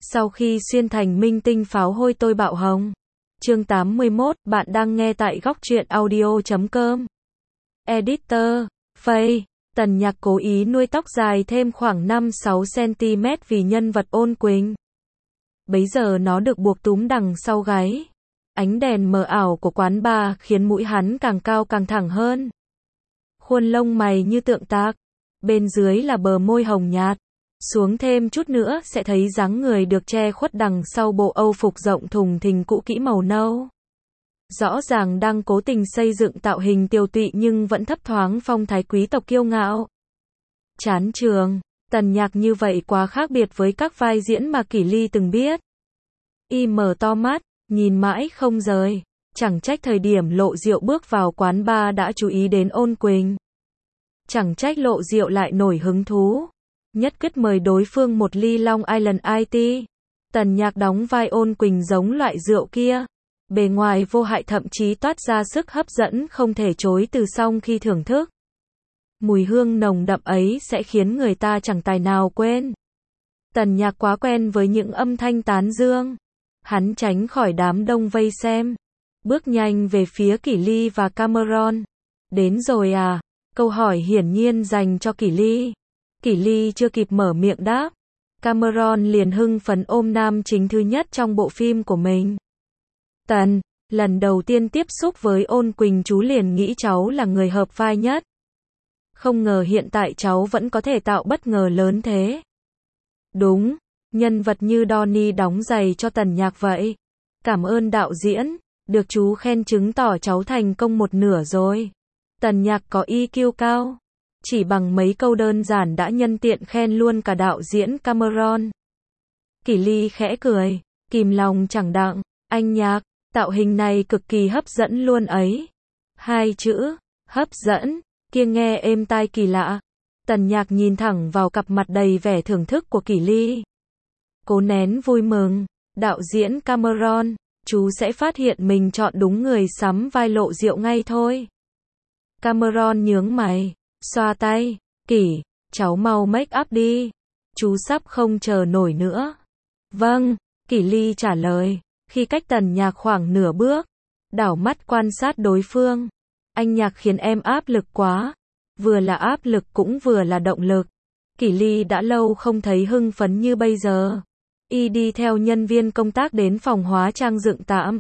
Sau khi xuyên thành minh tinh pháo hôi tôi bạo hồng. Chương 81, bạn đang nghe tại góc truyện audio.com. Editor, Faye, Tần Nhạc cố ý nuôi tóc dài thêm khoảng 5-6cm vì nhân vật Ôn Quỳnh. Bấy giờ nó được buộc túm đằng sau gáy. Ánh đèn mờ ảo của quán bar khiến mũi hắn càng cao càng thẳng hơn. Khuôn lông mày như tượng tạc. Bên dưới là bờ môi hồng nhạt. Xuống thêm chút nữa sẽ thấy dáng người được che khuất đằng sau bộ âu phục rộng thùng thình cũ kỹ màu nâu. Rõ ràng đang cố tình xây dựng tạo hình tiều tụy nhưng vẫn thấp thoáng phong thái quý tộc kiêu ngạo. Chán trường, Tần Nhạc như vậy quá khác biệt với các vai diễn mà Kỷ Ly từng biết. Y mở to mắt, nhìn mãi không rời. Chẳng trách thời điểm Lộ Diệu bước vào quán bar đã chú ý đến Ôn Quỳnh. Chẳng trách Lộ Diệu lại nổi hứng thú. Nhất quyết mời đối phương một ly Long Island IT. Tần Nhạc đóng vai Ôn Quỳnh giống loại rượu kia. Bề ngoài vô hại thậm chí toát ra sức hấp dẫn không thể chối từ song khi thưởng thức. Mùi hương nồng đậm ấy sẽ khiến người ta chẳng tài nào quên. Tần Nhạc quá quen với những âm thanh tán dương. Hắn tránh khỏi đám đông vây xem. Bước nhanh về phía Kỷ Ly và Cameron. Đến rồi à? Câu hỏi hiển nhiên dành cho Kỷ Ly. Kỷ Ly chưa kịp mở miệng đáp. Cameron liền hưng phấn ôm nam chính thứ nhất trong bộ phim của mình. Tần, lần đầu tiên tiếp xúc với Ôn Quỳnh chú liền nghĩ cháu là người hợp vai nhất. Không ngờ hiện tại cháu vẫn có thể tạo bất ngờ lớn thế. Đúng, nhân vật như Donnie đóng giày cho Tần Nhạc vậy. Cảm ơn đạo diễn, được chú khen chứng tỏ cháu thành công một nửa rồi. Tần Nhạc có EQ cao. Chỉ bằng mấy câu đơn giản đã nhân tiện khen luôn cả đạo diễn Cameron. Kỷ Ly khẽ cười, kìm lòng chẳng đặng, anh Nhạc, tạo hình này cực kỳ hấp dẫn luôn ấy. Hai chữ, hấp dẫn, kia nghe êm tai kỳ lạ. Tần Nhạc nhìn thẳng vào cặp mặt đầy vẻ thưởng thức của Kỷ Ly. Cố nén vui mừng, đạo diễn Cameron, chú sẽ phát hiện mình chọn đúng người sắm vai Lộ Diệu ngay thôi. Cameron nhướng mày. Xoa tay, Kỷ, cháu mau make up đi. Chú sắp không chờ nổi nữa. Vâng, Kỷ Ly trả lời, khi cách Tần Nhạc khoảng nửa bước. Đảo mắt quan sát đối phương. Anh Nhạc khiến em áp lực quá. Vừa là áp lực cũng vừa là động lực. Kỷ Ly đã lâu không thấy hưng phấn như bây giờ. Y đi theo nhân viên công tác đến phòng hóa trang dựng tạm.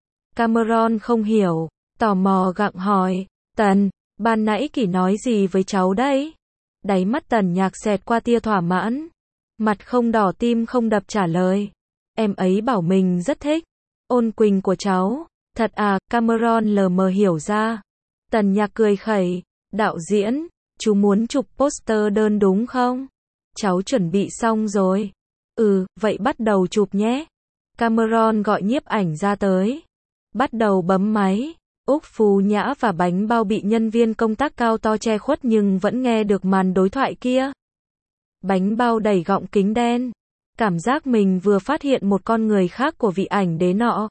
Cameron không hiểu, tò mò gặng hỏi, Tần, ban nãy Kỷ nói gì với cháu đấy? Đáy mắt Tần Nhạc xẹt qua tia thỏa mãn. Mặt không đỏ tim không đập trả lời. Em ấy bảo mình rất thích. Ôn Quỳnh của cháu. Thật à? Cameron lờ mờ hiểu ra. Tần Nhạc cười khẩy. Đạo diễn, chú muốn chụp poster đơn đúng không? Cháu chuẩn bị xong rồi. Vậy bắt đầu chụp nhé. Cameron gọi nhiếp ảnh ra tới. Bắt đầu bấm máy. Úc Phú Nhã và Bánh Bao bị nhân viên công tác cao to che khuất nhưng vẫn nghe được màn đối thoại kia. Bánh Bao đẩy gọng kính đen. Cảm giác mình vừa phát hiện một con người khác của vị ảnh đế nọ.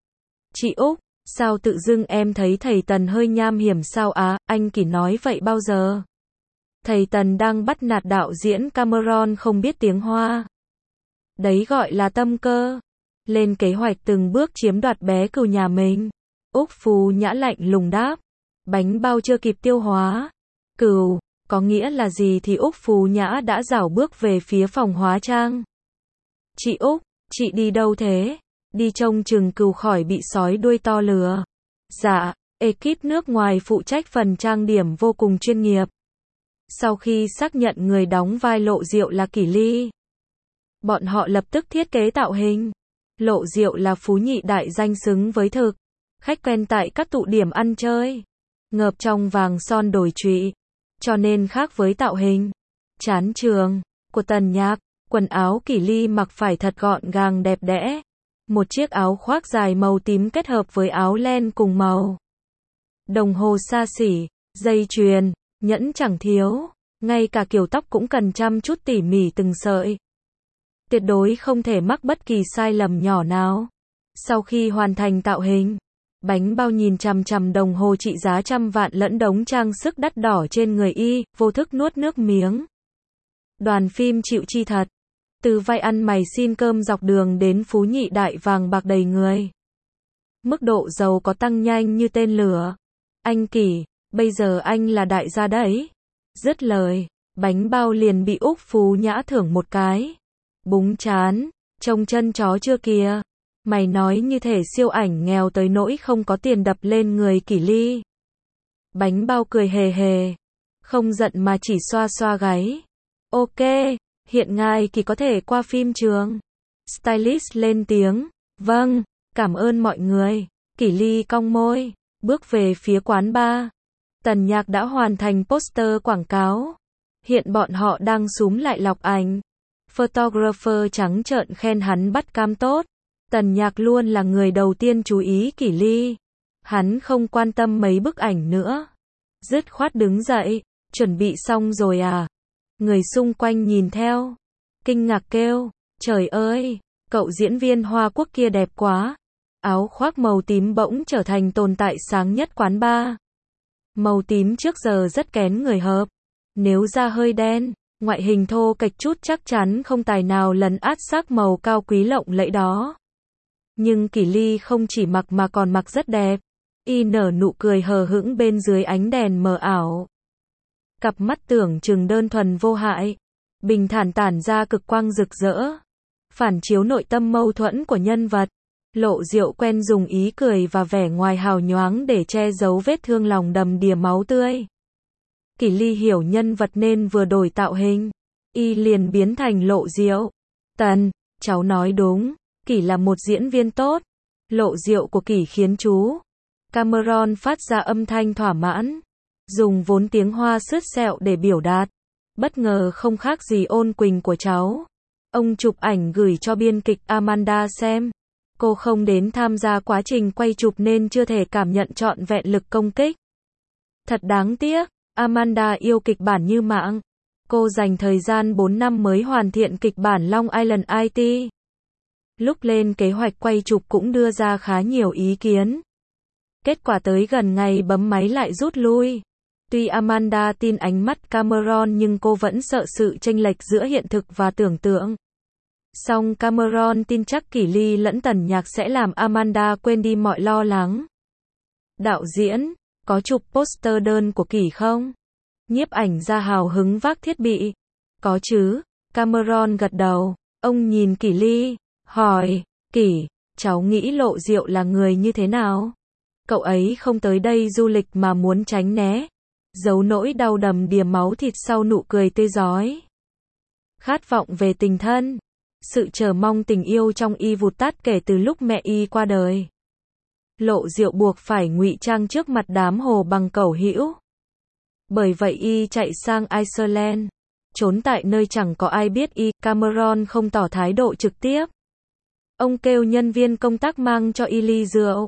Chị Úc, sao tự dưng em thấy thầy Tần hơi nham hiểm sao á? Anh Kỷ nói vậy bao giờ? Thầy Tần đang bắt nạt đạo diễn Cameron không biết tiếng Hoa. Đấy gọi là tâm cơ. Lên kế hoạch từng bước chiếm đoạt bé cừu nhà mình. Úc Phú Nhã lạnh lùng đáp. Bánh Bao chưa kịp tiêu hóa. Cừu, có nghĩa là gì thì Úc Phú Nhã đã rảo bước về phía phòng hóa trang. Chị Úc, chị đi đâu thế? Đi trông chừng cừu khỏi bị sói đuôi to lừa. Dạ, ekip nước ngoài phụ trách phần trang điểm vô cùng chuyên nghiệp. Sau khi xác nhận người đóng vai Lộ Diệu là Kỷ Ly, bọn họ lập tức thiết kế tạo hình. Lộ Diệu là phú nhị đại danh xứng với thực. Khách quen tại các tụ điểm ăn chơi. Ngợp trong vàng son đồi trụy. Cho nên khác với tạo hình chán trường của Tần Nhạc, quần áo Kỷ Ly mặc phải thật gọn gàng đẹp đẽ. Một chiếc áo khoác dài màu tím kết hợp với áo len cùng màu. Đồng hồ xa xỉ, dây chuyền, nhẫn chẳng thiếu. Ngay cả kiểu tóc cũng cần chăm chút tỉ mỉ từng sợi. Tuyệt đối không thể mắc bất kỳ sai lầm nhỏ nào. Sau khi hoàn thành tạo hình, Bánh Bao nhìn chằm chằm đồng hồ trị giá trăm vạn lẫn đống trang sức đắt đỏ trên người y, vô thức nuốt nước miếng. Đoàn phim chịu chi thật. Từ vai ăn mày xin cơm dọc đường đến phú nhị đại vàng bạc đầy người. Mức độ giàu có tăng nhanh như tên lửa. Anh Kỷ, bây giờ anh là đại gia đấy. Dứt lời, bánh bao liền bị Úc Phú Nhã thưởng một cái. Búng chán, trông chân chó chưa kìa. Mày nói như thể siêu ảnh nghèo tới nỗi không có tiền đập lên người Kỷ Ly. Bánh bao cười hề hề. Không giận mà chỉ xoa xoa gáy. Ok, hiện ngài Kỷ có thể qua phim trường. Stylist lên tiếng. Vâng, cảm ơn mọi người. Kỷ Ly cong môi, bước về phía quán bar. Tần Nhạc đã hoàn thành poster quảng cáo. Hiện bọn họ đang súm lại lọc ảnh. Photographer trắng trợn khen hắn bắt cam tốt. Tần Nhạc luôn là người đầu tiên chú ý Kỷ Ly. Hắn không quan tâm mấy bức ảnh nữa. Dứt khoát đứng dậy, chuẩn bị xong rồi à? Người xung quanh nhìn theo. Kinh ngạc kêu, trời ơi, cậu diễn viên Hoa Quốc kia đẹp quá. Áo khoác màu tím bỗng trở thành tồn tại sáng nhất quán bar. Màu tím trước giờ rất kén người hợp. Nếu da hơi đen, ngoại hình thô kệch chút chắc chắn không tài nào lấn át sắc màu cao quý lộng lẫy đó. Nhưng Kỷ Ly không chỉ mặc mà còn mặc rất đẹp. Y nở nụ cười hờ hững bên dưới ánh đèn mờ ảo. Cặp mắt tưởng chừng đơn thuần vô hại, bình thản tản ra cực quang rực rỡ. Phản chiếu nội tâm mâu thuẫn của nhân vật. Lộ Diệu quen dùng ý cười và vẻ ngoài hào nhoáng để che giấu vết thương lòng đầm đìa máu tươi. Kỷ Ly hiểu nhân vật nên vừa đổi tạo hình, y liền biến thành Lộ Diệu. Tần, cháu nói đúng, Kỷ là một diễn viên tốt. Lộ Diệu của Kỷ khiến chú Cameron phát ra âm thanh thỏa mãn, dùng vốn tiếng Hoa sứt sẹo để biểu đạt. Bất ngờ không khác gì Ôn Quỳnh của cháu. Ông chụp ảnh gửi cho biên kịch Amanda xem. Cô không đến tham gia quá trình quay chụp nên chưa thể cảm nhận trọn vẹn lực công kích. Thật đáng tiếc, Amanda yêu kịch bản như mạng. Cô dành thời gian 4 năm mới hoàn thiện kịch bản Long Island IT. Lúc lên kế hoạch quay chụp cũng đưa ra khá nhiều ý kiến. Kết quả tới gần ngày bấm máy lại rút lui. Tuy Amanda tin ánh mắt Cameron nhưng cô vẫn sợ sự chênh lệch giữa hiện thực và tưởng tượng. Song Cameron tin chắc Kỷ Ly lẫn Tần Nhạc sẽ làm Amanda quên đi mọi lo lắng. Đạo diễn, có chụp poster đơn của Kỷ không? Nhiếp ảnh gia hào hứng vác thiết bị. Có chứ, Cameron gật đầu. Ông nhìn Kỷ Ly, hỏi, Kỷ, cháu nghĩ Lộ Diệu là người như thế nào? Cậu ấy không tới đây du lịch mà muốn tránh né. Giấu nỗi đau đầm đìa máu thịt sau nụ cười tươi rói. Khát vọng về tình thân. Sự chờ mong tình yêu trong y vụt tắt kể từ lúc mẹ y qua đời. Lộ Diệu buộc phải ngụy trang trước mặt đám hồ bằng cẩu hữu. Bởi vậy y chạy sang Iceland, trốn tại nơi chẳng có ai biết y. Cameron không tỏ thái độ trực tiếp. Ông kêu nhân viên công tác mang cho y ly rượu.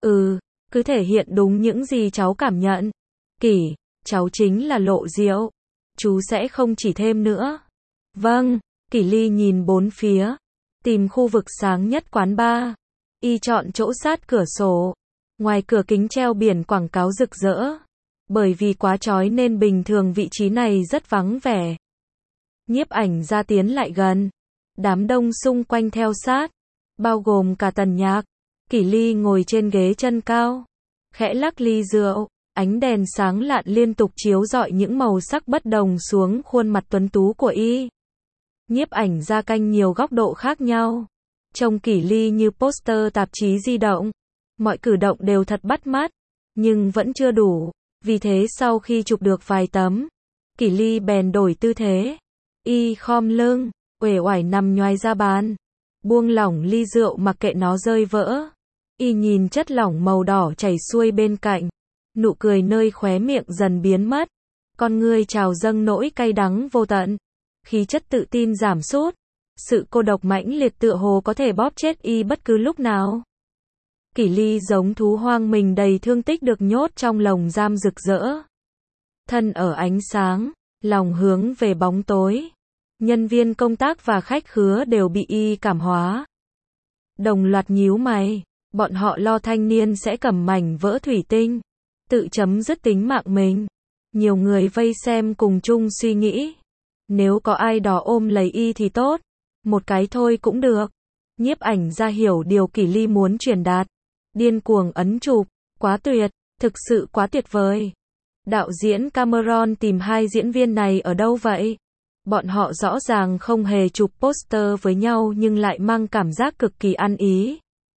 Cứ thể hiện đúng những gì cháu cảm nhận. Kỷ, cháu chính là Lộ Diệu. Chú sẽ không chỉ thêm nữa. Vâng. Kỷ Ly nhìn bốn phía, tìm khu vực sáng nhất quán bar. Y chọn chỗ sát cửa sổ. Ngoài cửa kính treo biển quảng cáo rực rỡ. Bởi vì quá chói nên bình thường vị trí này rất vắng vẻ. Nhiếp ảnh gia tiến lại gần. Đám đông xung quanh theo sát, bao gồm cả Tần Nhạc. Kỷ Ly ngồi trên ghế chân cao, khẽ lắc ly rượu. Ánh đèn sáng lạn liên tục chiếu rọi những màu sắc bất đồng xuống khuôn mặt tuấn tú của y. Nhiếp ảnh gia canh nhiều góc độ khác nhau. Trông Kỷ Ly như poster tạp chí di động. Mọi cử động đều thật bắt mắt. Nhưng vẫn chưa đủ. Vì thế sau khi chụp được vài tấm, Kỷ Ly bèn đổi tư thế. Y khom lưng, uể oải nằm nhoài ra bàn. Buông lỏng ly rượu mặc kệ nó rơi vỡ. Y nhìn chất lỏng màu đỏ chảy xuôi bên cạnh. Nụ cười nơi khóe miệng dần biến mất. Con ngươi trào dâng nỗi cay đắng vô tận. Khí chất tự tin giảm sút. Sự cô độc mãnh liệt tựa hồ có thể bóp chết y bất cứ lúc nào. Kỷ Ly giống thú hoang mình đầy thương tích được nhốt trong lồng giam rực rỡ. Thân ở ánh sáng, lòng hướng về bóng tối. Nhân viên công tác và khách khứa đều bị y cảm hóa. Đồng loạt nhíu mày, bọn họ lo thanh niên sẽ cầm mảnh vỡ thủy tinh, tự chấm dứt tính mạng mình. Nhiều người vây xem cùng chung suy nghĩ. Nếu có ai đó ôm lấy y thì tốt. Một cái thôi cũng được. Nhiếp ảnh ra hiểu điều Kỷ Ly muốn truyền đạt. Điên cuồng ấn chụp, quá tuyệt, thực sự quá tuyệt vời. Đạo diễn Cameron tìm hai diễn viên này ở đâu vậy? Bọn họ rõ ràng không hề chụp poster với nhau nhưng lại mang cảm giác cực kỳ ăn ý.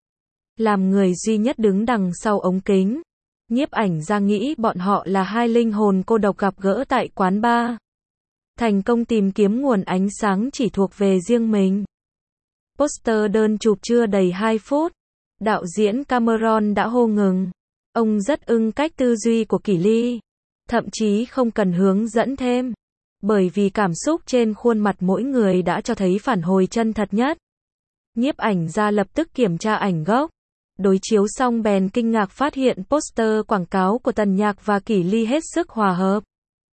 Làm người duy nhất đứng đằng sau ống kính, nhiếp ảnh ra nghĩ bọn họ là hai linh hồn cô độc gặp gỡ tại quán bar. Thành công tìm kiếm nguồn ánh sáng chỉ thuộc về riêng mình. Poster đơn chụp chưa đầy 2 phút. Đạo diễn Cameron đã hô ngừng. Ông rất ưng cách tư duy của Kỷ Ly. Thậm chí không cần hướng dẫn thêm. Bởi vì cảm xúc trên khuôn mặt mỗi người đã cho thấy phản hồi chân thật nhất. Nhiếp ảnh ra lập tức kiểm tra ảnh gốc. Đối chiếu xong bèn kinh ngạc phát hiện poster quảng cáo của Tần Nhạc và Kỷ Ly hết sức hòa hợp.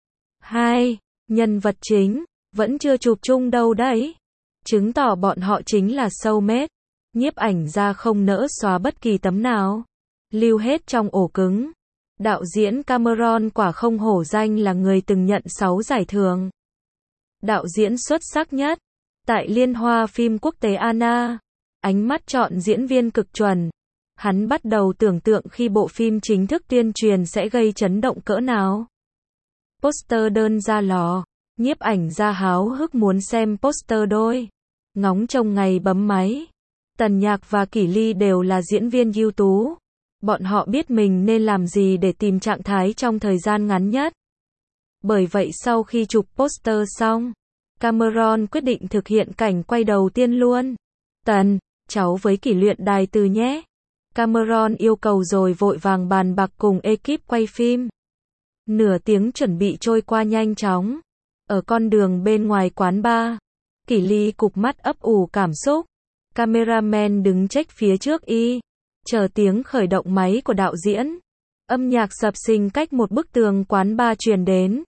Hai nhân vật chính vẫn chưa chụp chung đâu đấy. Chứng tỏ bọn họ chính là soulmate. Nhiếp ảnh ra không nỡ xóa bất kỳ tấm nào. Lưu hết trong ổ cứng. Đạo diễn Cameron quả không hổ danh là người từng nhận 6 giải thưởng. Đạo diễn xuất sắc nhất. Tại Liên hoan phim quốc tế Anna. Ánh mắt chọn diễn viên cực chuẩn. Hắn bắt đầu tưởng tượng khi bộ phim chính thức tuyên truyền sẽ gây chấn động cỡ nào. Poster đơn ra lò. Nhiếp ảnh ra háo hức muốn xem poster đôi. Ngóng trông ngày bấm máy. Tần Nhạc và Kỷ Ly đều là diễn viên ưu tú. Bọn họ biết mình nên làm gì để tìm trạng thái trong thời gian ngắn nhất. Bởi vậy sau khi chụp poster xong, Cameron quyết định thực hiện cảnh quay đầu tiên luôn. Tần, cháu với Kỷ luyện đài từ nhé. Cameron yêu cầu rồi vội vàng bàn bạc cùng ekip quay phim. Nửa tiếng chuẩn bị trôi qua nhanh chóng. Ở con đường bên ngoài quán bar, Kỷ Ly cụp mắt ấp ủ cảm xúc. Cameraman đứng check phía trước y, chờ tiếng khởi động máy của đạo diễn. Âm nhạc sập sình cách một bức tường quán bar truyền đến.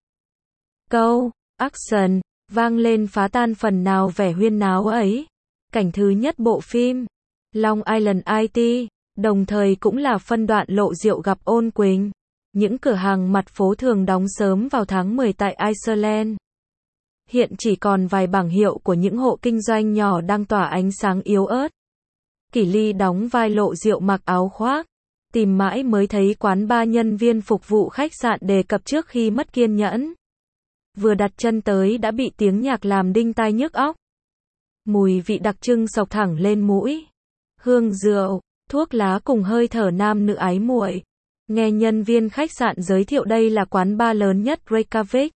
Câu action vang lên phá tan phần nào vẻ huyên náo ấy. Cảnh thứ nhất bộ phim Long Island IT, đồng thời cũng là phân đoạn lộ rượu gặp Ôn Quỳnh. Những cửa hàng mặt phố thường đóng sớm vào tháng 10 tại Iceland. Hiện chỉ còn vài bảng hiệu của những hộ kinh doanh nhỏ đang tỏa ánh sáng yếu ớt. Kỷ Ly đóng vai Lộ Diệu mặc áo khoác. Tìm mãi mới thấy quán bar nhân viên phục vụ khách sạn đề cập trước khi mất kiên nhẫn. Vừa đặt chân tới đã bị tiếng nhạc làm đinh tai nhức óc. Mùi vị đặc trưng xộc thẳng lên mũi. Hương rượu, thuốc lá cùng hơi thở nam nữ ái muội. Nghe nhân viên khách sạn giới thiệu đây là quán bar lớn nhất Reykjavik.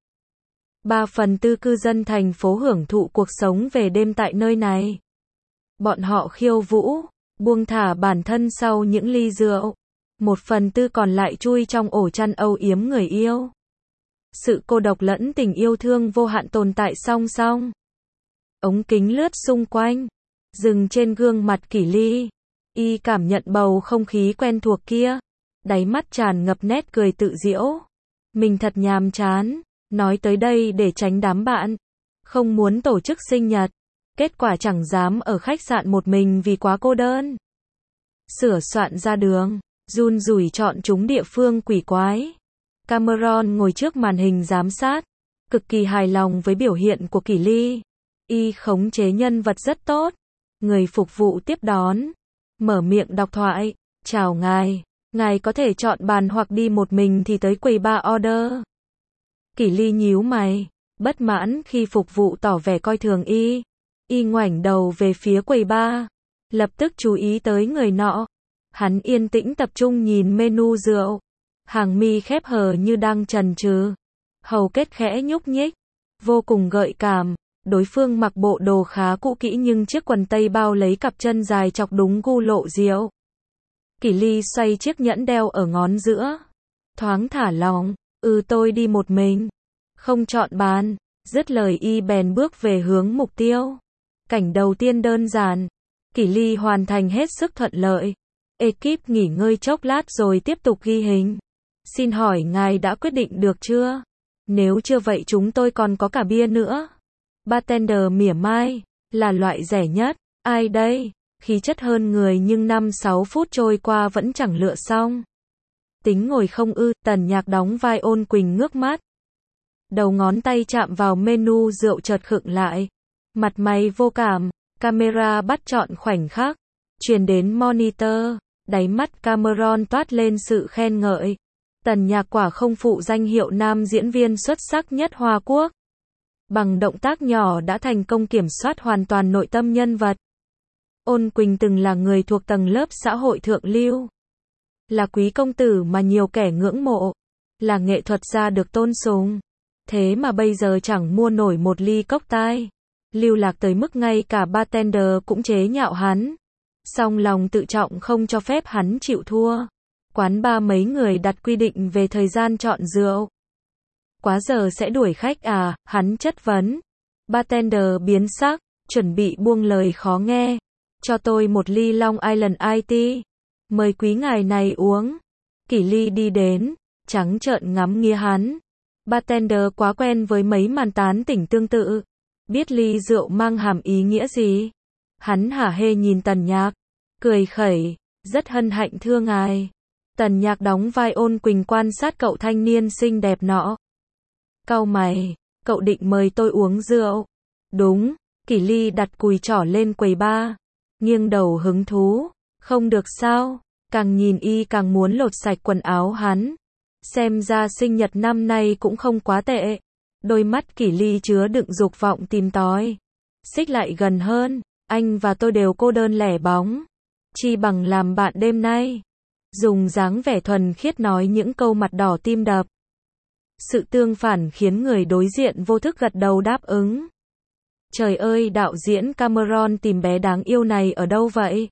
3/4 cư dân thành phố hưởng thụ cuộc sống về đêm tại nơi này. Bọn họ khiêu vũ, buông thả bản thân sau những ly rượu. 1/4 còn lại chui trong ổ chăn âu yếm người yêu. Sự cô độc lẫn tình yêu thương vô hạn tồn tại song song. Ống kính lướt xung quanh, dừng trên gương mặt Kỷ Ly. Y cảm nhận bầu không khí quen thuộc kia. Đáy mắt tràn ngập nét cười tự giễu. Mình thật nhàm chán. Nói tới đây để tránh đám bạn. Không muốn tổ chức sinh nhật. Kết quả chẳng dám ở khách sạn một mình vì quá cô đơn. Sửa soạn ra đường, run rủi chọn chúng địa phương quỷ quái. Cameron ngồi trước màn hình giám sát, cực kỳ hài lòng với biểu hiện của Kỷ Ly. Y khống chế nhân vật rất tốt. Người phục vụ tiếp đón, mở miệng đọc thoại. Chào ngài, ngài có thể chọn bàn hoặc đi một mình thì tới quầy bar order. Kỷ Ly nhíu mày, bất mãn khi phục vụ tỏ vẻ coi thường y. Y ngoảnh đầu về phía quầy bar, lập tức chú ý tới người nọ. Hắn yên tĩnh tập trung nhìn menu rượu. Hàng mi khép hờ như đang chần chừ. Hầu kết khẽ nhúc nhích, vô cùng gợi cảm. Đối phương mặc bộ đồ khá cũ kỹ nhưng chiếc quần tây bao lấy cặp chân dài chọc đúng gu Lộ Diệu. Kỷ Ly xoay chiếc nhẫn đeo ở ngón giữa. Thoáng thả lỏng, tôi đi một mình. Không chọn bàn. Dứt lời y bèn bước về hướng mục tiêu. Cảnh đầu tiên đơn giản. Kỷ Ly hoàn thành hết sức thuận lợi. Ekip nghỉ ngơi chốc lát rồi tiếp tục ghi hình. Xin hỏi ngài đã quyết định được chưa? Nếu chưa vậy chúng tôi còn có cả bia nữa. Bartender mỉa mai. Là loại rẻ nhất. Ai đây? Khí chất hơn người nhưng 5-6 phút trôi qua vẫn chẳng lựa xong. Tính ngồi không ư? Tần Nhạc đóng vai Ôn Quỳnh ngước mắt. Đầu ngón tay chạm vào menu rượu chợt khựng lại. Mặt mày vô cảm, camera bắt trọn khoảnh khắc, truyền đến monitor, đáy mắt Cameron toát lên sự khen ngợi. Tần Nhạc quả không phụ danh hiệu nam diễn viên xuất sắc nhất Hoa Quốc. Bằng động tác nhỏ đã thành công kiểm soát hoàn toàn nội tâm nhân vật. Ôn Quỳnh từng là người thuộc tầng lớp xã hội thượng lưu. Là quý công tử mà nhiều kẻ ngưỡng mộ. Là nghệ thuật gia được tôn sùng. Thế mà bây giờ chẳng mua nổi một ly cốc tai. Lưu lạc tới mức ngay cả bartender cũng chế nhạo hắn. Song lòng tự trọng không cho phép hắn chịu thua. Quán bar mấy người đặt quy định về thời gian chọn rượu. Quá giờ sẽ đuổi khách à, hắn chất vấn. Bartender biến sắc, chuẩn bị buông lời khó nghe. Cho tôi một ly Long Island Iced. Mời quý ngài này uống. Kỷ Ly đi đến, trắng trợn ngắm nghía hắn. Bartender quá quen với mấy màn tán tỉnh tương tự. Biết ly rượu mang hàm ý nghĩa gì. Hắn hả hê nhìn Tần Nhạc, cười khẩy, rất hân hạnh thưa ngài. Tần Nhạc đóng vai Ôn Quỳnh quan sát cậu thanh niên xinh đẹp nọ. Cau mày, cậu định mời tôi uống rượu. Đúng, Kỷ Ly đặt cùi trỏ lên quầy bar, nghiêng đầu hứng thú. Không được sao, càng nhìn y càng muốn lột sạch quần áo hắn. Xem ra sinh nhật năm nay cũng không quá tệ. Đôi mắt Kỷ Ly chứa đựng dục vọng tìm tòi. Xích lại gần hơn, anh và tôi đều cô đơn lẻ bóng. Chi bằng làm bạn đêm nay. Dùng dáng vẻ thuần khiết nói những câu mặt đỏ tim đập. Sự tương phản khiến người đối diện vô thức gật đầu đáp ứng. Trời ơi, đạo diễn Cameron tìm bé đáng yêu này ở đâu vậy?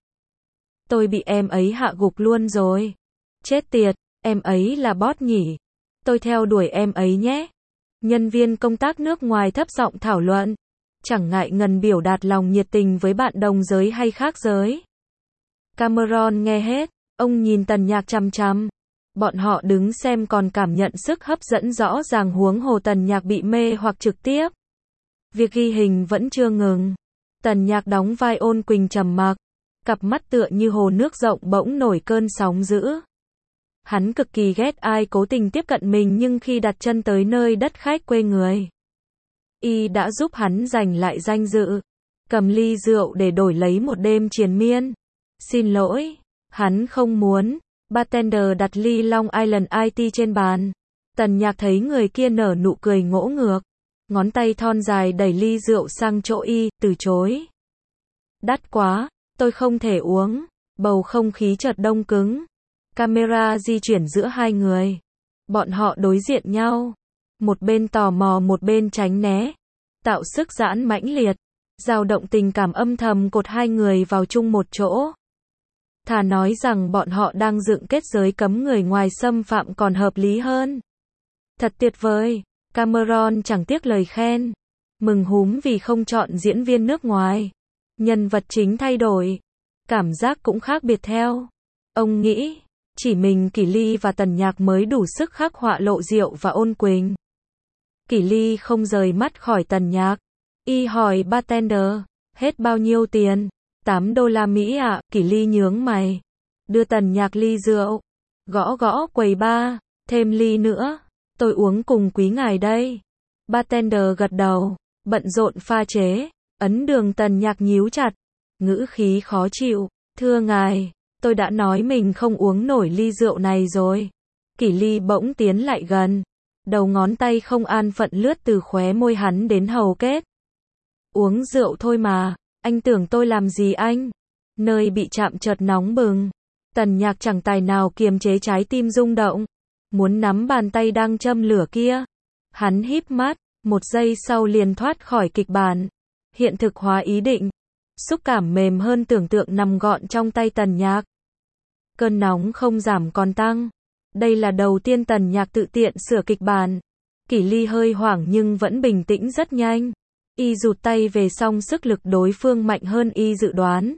Tôi bị em ấy hạ gục luôn rồi. Chết tiệt, em ấy là boss nhỉ? Tôi theo đuổi em ấy nhé. Nhân viên công tác nước ngoài thấp giọng thảo luận. Chẳng ngại ngần biểu đạt lòng nhiệt tình với bạn đồng giới hay khác giới. Cameron nghe hết, ông nhìn Tần Nhạc chằm chằm. Bọn họ đứng xem còn cảm nhận sức hấp dẫn rõ ràng, huống hồ Tần Nhạc bị mê hoặc trực tiếp. Việc ghi hình vẫn chưa ngừng. Tần Nhạc đóng vai Ôn Quỳnh trầm mặc, cặp mắt tựa như hồ nước rộng bỗng nổi cơn sóng dữ. Hắn cực kỳ ghét ai cố tình tiếp cận mình, nhưng khi đặt chân tới nơi đất khách quê người, y đã giúp hắn giành lại danh dự. Cầm ly rượu để đổi lấy một đêm triền miên. Xin lỗi, hắn không muốn. Bartender đặt ly Long Island Iced trên bàn. Tần Nhạc thấy người kia nở nụ cười ngỗ ngược. Ngón tay thon dài đẩy ly rượu sang chỗ y, từ chối. Đắt quá, tôi không thể uống. Bầu không khí chợt đông cứng. Camera di chuyển giữa hai người. Bọn họ đối diện nhau. Một bên tò mò, một bên tránh né. Tạo sức giãn mãnh liệt. Dao động tình cảm âm thầm cột hai người vào chung một chỗ. Thà nói rằng bọn họ đang dựng kết giới cấm người ngoài xâm phạm còn hợp lý hơn. Thật tuyệt vời. Cameron chẳng tiếc lời khen. Mừng húm vì không chọn diễn viên nước ngoài. Nhân vật chính thay đổi. Cảm giác cũng khác biệt theo. Ông nghĩ, chỉ mình Kỷ Ly và Tần Nhạc mới đủ sức khắc họa Lộ Diệu và Ôn Quỳnh. Kỷ Ly không rời mắt khỏi Tần Nhạc. Y hỏi bartender, hết bao nhiêu tiền? $8 ạ. Kỷ Ly nhướng mày. Đưa Tần Nhạc ly rượu. Gõ gõ quầy bar. Thêm ly nữa. Tôi uống cùng quý ngài đây. Bartender gật đầu. Bận rộn pha chế. Ấn đường Tần Nhạc nhíu chặt. Ngữ khí khó chịu. Thưa ngài, tôi đã nói mình không uống nổi ly rượu này rồi. Kỷ Ly bỗng tiến lại gần. Đầu ngón tay không an phận lướt từ khóe môi hắn đến hầu kết. Uống rượu thôi mà. Anh tưởng tôi làm gì anh? Nơi bị chạm chợt nóng bừng. Tần Nhạc chẳng tài nào kiềm chế trái tim rung động. Muốn nắm bàn tay đang châm lửa kia. Hắn híp mắt, một giây sau liền thoát khỏi kịch bản. Hiện thực hóa ý định. Xúc cảm mềm hơn tưởng tượng nằm gọn trong tay Tần Nhạc. Cơn nóng không giảm còn tăng. Đây là đầu tiên Tần Nhạc tự tiện sửa kịch bản. Kỷ Ly hơi hoảng nhưng vẫn bình tĩnh rất nhanh. Y rụt tay về, song sức lực đối phương mạnh hơn y dự đoán.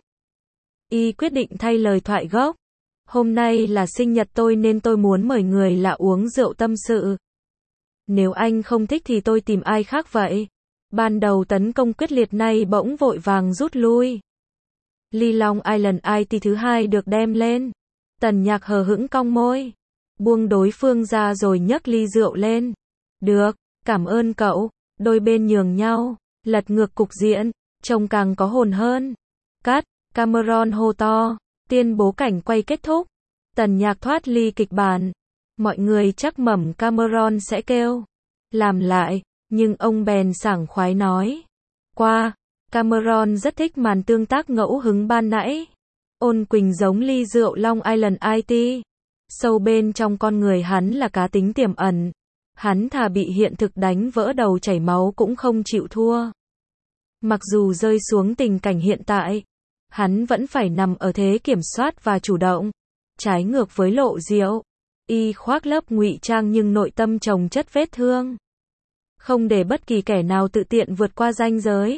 Y quyết định thay lời thoại gốc. Hôm nay là sinh nhật tôi nên tôi muốn mời người lạ uống rượu tâm sự. Nếu anh không thích thì tôi tìm ai khác vậy. Ban đầu tấn công quyết liệt, nay bỗng vội vàng rút lui. Ly Long Island Iced thứ hai được đem lên. Tần Nhạc hờ hững cong môi. Buông đối phương ra rồi nhấc ly rượu lên. Được, cảm ơn cậu. Đôi bên nhường nhau. Lật ngược cục diện, trông càng có hồn hơn. Cắt, Cameron hô to, tuyên bố cảnh quay kết thúc. Tần Nhạc thoát ly kịch bản. Mọi người chắc mẩm Cameron sẽ kêu làm lại, nhưng ông bèn sảng khoái nói. Qua, Cameron rất thích màn tương tác ngẫu hứng ban nãy. Ôn Quỳnh giống ly rượu Long Island IT. Sâu bên trong con người hắn là cá tính tiềm ẩn. Hắn thà bị hiện thực đánh vỡ đầu chảy máu cũng không chịu thua. Mặc dù rơi xuống tình cảnh hiện tại, hắn vẫn phải nằm ở thế kiểm soát và chủ động. Trái ngược với Lộ Diệu, y khoác lớp ngụy trang nhưng nội tâm chồng chất vết thương. Không để bất kỳ kẻ nào tự tiện vượt qua ranh giới.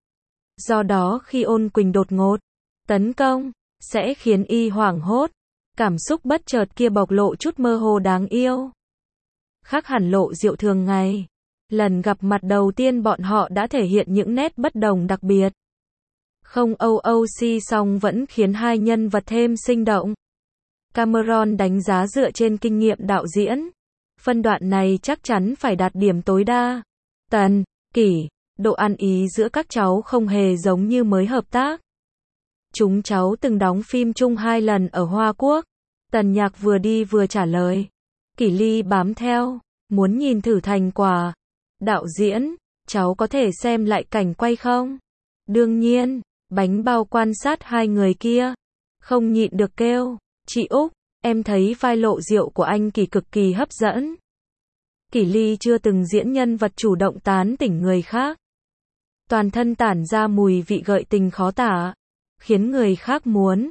Do đó khi Ôn Quỳnh đột ngột tấn công, sẽ khiến y hoảng hốt. Cảm xúc bất chợt kia bộc lộ chút mơ hồ đáng yêu. Khác hẳn Lộ Diệu thường ngày. Lần gặp mặt đầu tiên bọn họ đã thể hiện những nét bất đồng đặc biệt. Không OOC song vẫn khiến hai nhân vật thêm sinh động. Cameron đánh giá dựa trên kinh nghiệm đạo diễn. Phân đoạn này chắc chắn phải đạt điểm tối đa. Tần, Kỷ, độ ăn ý giữa các cháu không hề giống như mới hợp tác. Chúng cháu từng đóng phim chung 2 lần ở Hoa Quốc. Tần Nhạc vừa đi vừa trả lời. Kỷ Ly bám theo, muốn nhìn thử thành quả. Đạo diễn, cháu có thể xem lại cảnh quay không? Đương nhiên, Bánh Bao quan sát hai người kia. Không nhịn được kêu, chị Úc, em thấy vai Lộ Diệu của anh Kỷ cực kỳ hấp dẫn. Kỷ Ly chưa từng diễn nhân vật chủ động tán tỉnh người khác. Toàn thân tản ra mùi vị gợi tình khó tả, khiến người khác muốn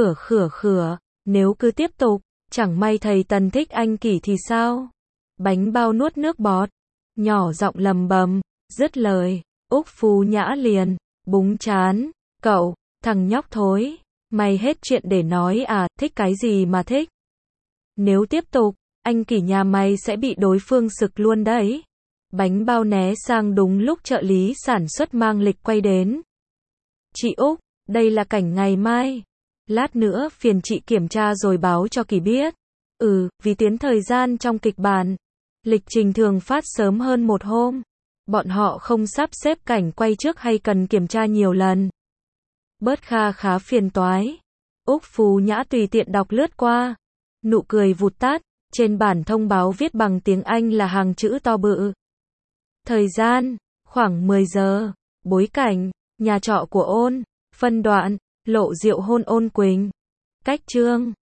khửa, nếu cứ tiếp tục, chẳng may thầy Tần thích anh Kỷ thì sao? Bánh Bao nuốt nước bọt, nhỏ giọng lầm bầm, dứt lời, Úc Phú Nhã liền búng chán, cậu, thằng nhóc thối, mày hết chuyện để nói à, thích cái gì mà thích? Nếu tiếp tục, anh Kỷ nhà mày sẽ bị đối phương sực luôn đấy. Bánh Bao né sang đúng lúc trợ lý sản xuất mang lịch quay đến. Chị Úc, đây là cảnh ngày mai. Lát nữa phiền chị kiểm tra rồi báo cho Kỷ biết. Vì tiến thời gian trong kịch bản. Lịch trình thường phát sớm hơn một hôm. Bọn họ không sắp xếp cảnh quay trước hay cần kiểm tra nhiều lần. Bớt khá phiền toái. Úc Phú Nhã tùy tiện đọc lướt qua. Nụ cười vụt tắt. Trên bản thông báo viết bằng tiếng Anh là hàng chữ to bự. Thời gian, khoảng 10 giờ. Bối cảnh, nhà trọ của Ôn. Phân đoạn, Lộ Diệu hôn Ôn Quỳnh. Cách chương.